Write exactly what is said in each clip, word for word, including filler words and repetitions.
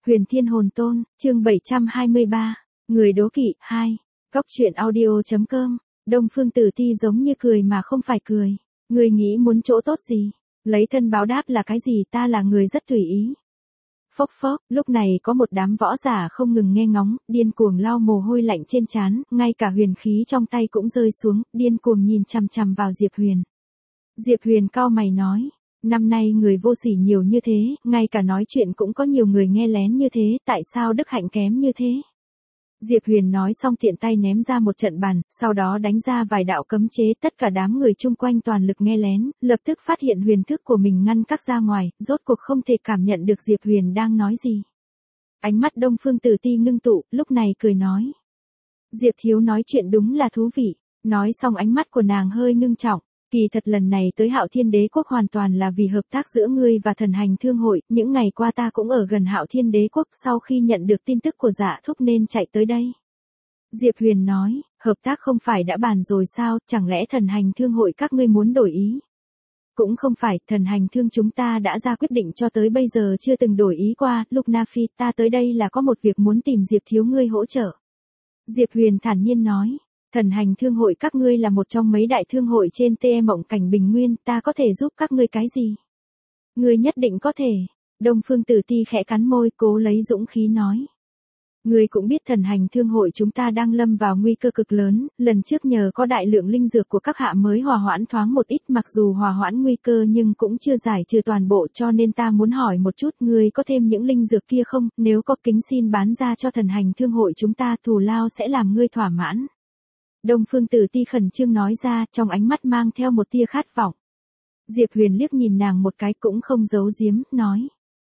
Huyền Thiên Hồn Tôn, chương bảy trăm hai mươi ba, Người đố kỵ, hai. Góc truyện audio.com, Đông Phương Tử Ti giống như cười mà không phải cười. Người nghĩ muốn chỗ tốt gì? Lấy thân báo đáp là cái gì? Ta là người rất tùy ý. Phốc phốc, lúc này có một đám võ giả không ngừng nghe ngóng, điên cuồng lau mồ hôi lạnh trên trán, ngay cả huyền khí trong tay cũng rơi xuống, điên cuồng nhìn chằm chằm vào Diệp Huyền. Diệp Huyền cau mày nói, năm nay người vô sỉ nhiều như thế, ngay cả nói chuyện cũng có nhiều người nghe lén như thế, tại sao đức hạnh kém như thế? Diệp Huyền nói xong tiện tay ném ra một trận bàn, sau đó đánh ra vài đạo cấm chế, tất cả đám người chung quanh toàn lực nghe lén, lập tức phát hiện huyền thức của mình ngăn cách ra ngoài, rốt cuộc không thể cảm nhận được Diệp Huyền đang nói gì. Ánh mắt Đông Phương Tử Ti ngưng tụ, lúc này cười nói. Diệp thiếu nói chuyện đúng là thú vị, nói xong ánh mắt của nàng hơi ngưng trọng. Kỳ thật lần này tới Hạo Thiên Đế Quốc hoàn toàn là vì hợp tác giữa ngươi và Thần Hành Thương hội, những ngày qua ta cũng ở gần Hạo Thiên Đế Quốc, sau khi nhận được tin tức của Dạ Thúc nên chạy tới đây. Diệp Huyền nói, hợp tác không phải đã bàn rồi sao, chẳng lẽ Thần Hành Thương hội các ngươi muốn đổi ý? Cũng không phải, Thần Hành Thương chúng ta đã ra quyết định cho tới bây giờ chưa từng đổi ý qua, Lục Na Phi, ta tới đây là có một việc muốn tìm Diệp thiếu ngươi hỗ trợ. Diệp Huyền thản nhiên nói. Thần Hành Thương hội các ngươi là một trong mấy đại thương hội trên tê Mộng Cảnh Bình Nguyên, ta có thể giúp các ngươi cái gì? Ngươi nhất định có thể. Đông Phương Tử Ti khẽ cắn môi, cố lấy dũng khí nói. Ngươi cũng biết Thần Hành Thương hội chúng ta đang lâm vào nguy cơ cực lớn, lần trước nhờ có đại lượng linh dược của các hạ mới hòa hoãn thoáng một ít, mặc dù hòa hoãn nguy cơ nhưng cũng chưa giải trừ toàn bộ, cho nên ta muốn hỏi một chút, ngươi có thêm những linh dược kia không? Nếu có, kính xin bán ra cho Thần Hành Thương hội chúng ta, thù lao sẽ làm ngươi thỏa mãn. Đông Phương Tử Ti khẩn trương nói ra, trong ánh mắt mang theo một tia khát vọng. Diệp Huyền liếc nhìn nàng một cái cũng không giấu giếm, nói.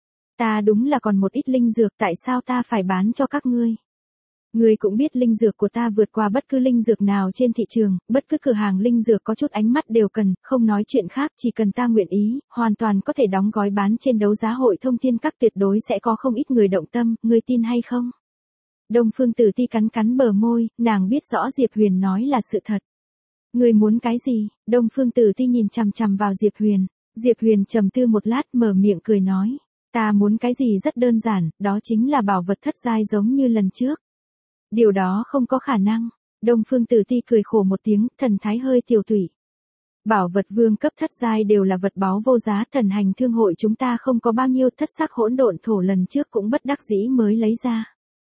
Ta đúng là còn một ít linh dược, tại sao ta phải bán cho các ngươi? Ngươi cũng biết linh dược của ta vượt qua bất cứ linh dược nào trên thị trường, bất cứ cửa hàng linh dược có chút ánh mắt đều cần, không nói chuyện khác, chỉ cần ta nguyện ý, hoàn toàn có thể đóng gói bán trên đấu giá hội Thông Thiên Các, tuyệt đối sẽ có không ít người động tâm, ngươi tin hay không? Đông Phương Tử Ti cắn cắn bờ môi, nàng biết rõ Diệp Huyền nói là sự thật. Ngươi muốn cái gì? Đông Phương Tử Ti nhìn chằm chằm vào Diệp Huyền. Diệp Huyền trầm tư một lát mở miệng cười nói. Ta muốn cái gì rất đơn giản, đó chính là bảo vật thất giai giống như lần trước. Điều đó không có khả năng. Đông Phương Tử Ti cười khổ một tiếng, thần thái hơi tiều tụy. Bảo vật vương cấp thất giai đều là vật báu vô giá, Thần Hành Thương hội chúng ta không có bao nhiêu, thất sắc hỗn độn thổ lần trước cũng bất đắc dĩ mới lấy ra.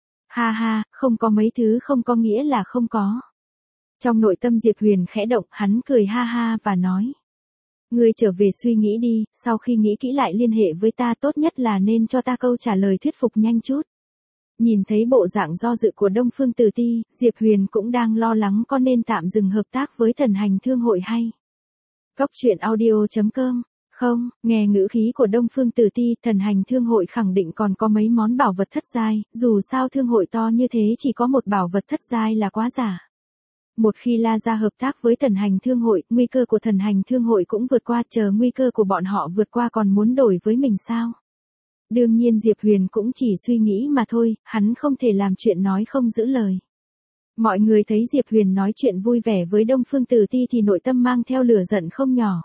Ha ha, không có mấy thứ không có nghĩa là không có. Trong nội tâm Diệp Huyền khẽ động, hắn cười ha ha và nói. Ngươi trở về suy nghĩ đi, sau khi nghĩ kỹ lại liên hệ với ta, tốt nhất là nên cho ta câu trả lời thuyết phục nhanh chút. Nhìn thấy bộ dạng do dự của Đông Phương Tử Ti, Diệp Huyền cũng đang lo lắng có nên tạm dừng hợp tác với Thần Hành Thương hội hay. Góc truyện audio.com. Không, nghe ngữ khí của Đông Phương Tử Ti, Thần Hành Thương hội khẳng định còn có mấy món bảo vật thất giai, dù sao thương hội to như thế chỉ có một bảo vật thất giai là quá giả. Một khi La Gia hợp tác với Thần Hành Thương hội, nguy cơ của Thần Hành Thương hội cũng vượt qua, chờ nguy cơ của bọn họ vượt qua còn muốn đổi với mình sao? Đương nhiên Diệp Huyền cũng chỉ suy nghĩ mà thôi, hắn không thể làm chuyện nói không giữ lời. Mọi người thấy Diệp Huyền nói chuyện vui vẻ với Đông Phương Tử Ti thì nội tâm mang theo lửa giận không nhỏ.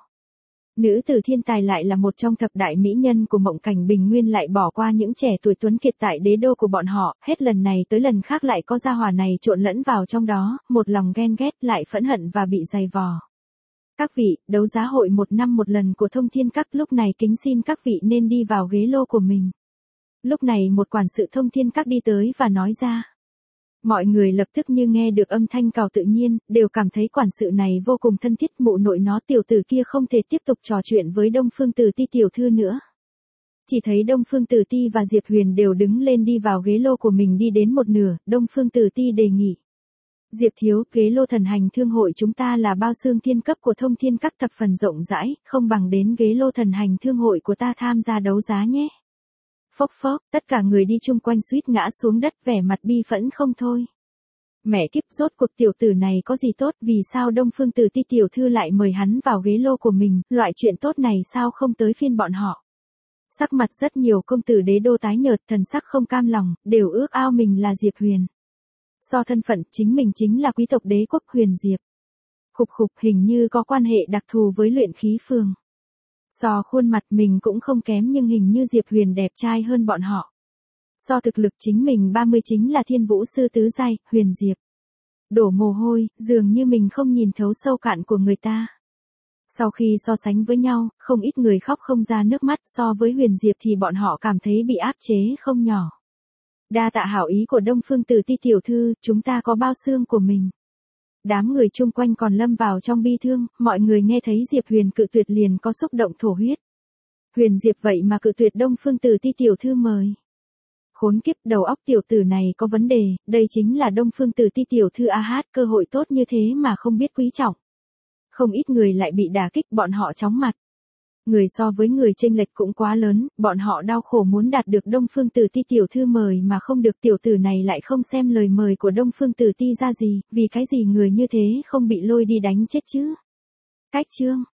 Nữ tử thiên tài lại là một trong thập đại mỹ nhân của Mộng Cảnh Bình Nguyên, lại bỏ qua những trẻ tuổi tuấn kiệt tại đế đô của bọn họ, hết lần này tới lần khác lại có gia hỏa này trộn lẫn vào trong đó, một lòng ghen ghét lại phẫn hận và bị dày vò. Các vị, đấu giá hội một năm một lần của Thông Thiên Các, lúc này kính xin các vị nên đi vào ghế lô của mình. Lúc này một quản sự Thông Thiên Các đi tới và nói ra. Mọi người lập tức như nghe được âm thanh cào tự nhiên, đều cảm thấy quản sự này vô cùng thân thiết, mụ nội nó tiểu tử kia không thể tiếp tục trò chuyện với Đông Phương Tử Ti tiểu thư nữa. Chỉ thấy Đông Phương Tử Ti và Diệp Huyền đều đứng lên đi vào ghế lô của mình, đi đến một nửa, Đông Phương Tử Ti đề nghị. Diệp thiếu, ghế lô Thần Hành Thương hội chúng ta là bao xương thiên cấp của Thông Thiên Các thập phần rộng rãi, không bằng đến ghế lô Thần Hành Thương hội của ta tham gia đấu giá nhé. Phốc phốc, tất cả người đi chung quanh suýt ngã xuống đất, vẻ mặt bi phẫn không thôi. Mẹ kiếp, rốt cuộc tiểu tử này có gì tốt, vì sao Đông Phương Tử Ti tiểu thư lại mời hắn vào ghế lô của mình, loại chuyện tốt này sao không tới phiên bọn họ. Sắc mặt rất nhiều công tử đế đô tái nhợt, thần sắc không cam lòng, đều ước ao mình là Diệp Huyền. So thân phận, chính mình chính là quý tộc đế quốc Huyền Diệp. Khục khục, hình như có quan hệ đặc thù với luyện khí phường. So khuôn mặt mình cũng không kém, nhưng hình như Diệp Huyền đẹp trai hơn bọn họ. So thực lực chính mình ba mươi chính là thiên vũ sư tứ giai, Huyền Diệp. Đổ mồ hôi, dường như mình không nhìn thấu sâu cạn của người ta. Sau khi so sánh với nhau, không ít người khóc không ra nước mắt, so với Huyền Diệp thì bọn họ cảm thấy bị áp chế không nhỏ. Đa tạ hảo ý của Đông Phương Tử Ti tiểu thư, chúng ta có bao xương của mình. Đám người chung quanh còn lâm vào trong bi thương, mọi người nghe thấy Diệp Huyền cự tuyệt liền có xúc động thổ huyết. Huyền Diệp vậy mà cự tuyệt Đông Phương Tử Ti tiểu thư mời. Khốn kiếp, đầu óc tiểu tử này có vấn đề, đây chính là Đông Phương Tử Ti tiểu thư a hát, cơ hội tốt như thế mà không biết quý trọng. Không ít người lại bị đả kích, bọn họ chóng mặt. Người so với người chênh lệch cũng quá lớn, bọn họ đau khổ muốn đạt được Đông Phương Tử Ti tiểu thư mời mà không được, tiểu tử này lại không xem lời mời của Đông Phương Tử Ti ra gì, vì cái gì người như thế không bị lôi đi đánh chết chứ. Cách chương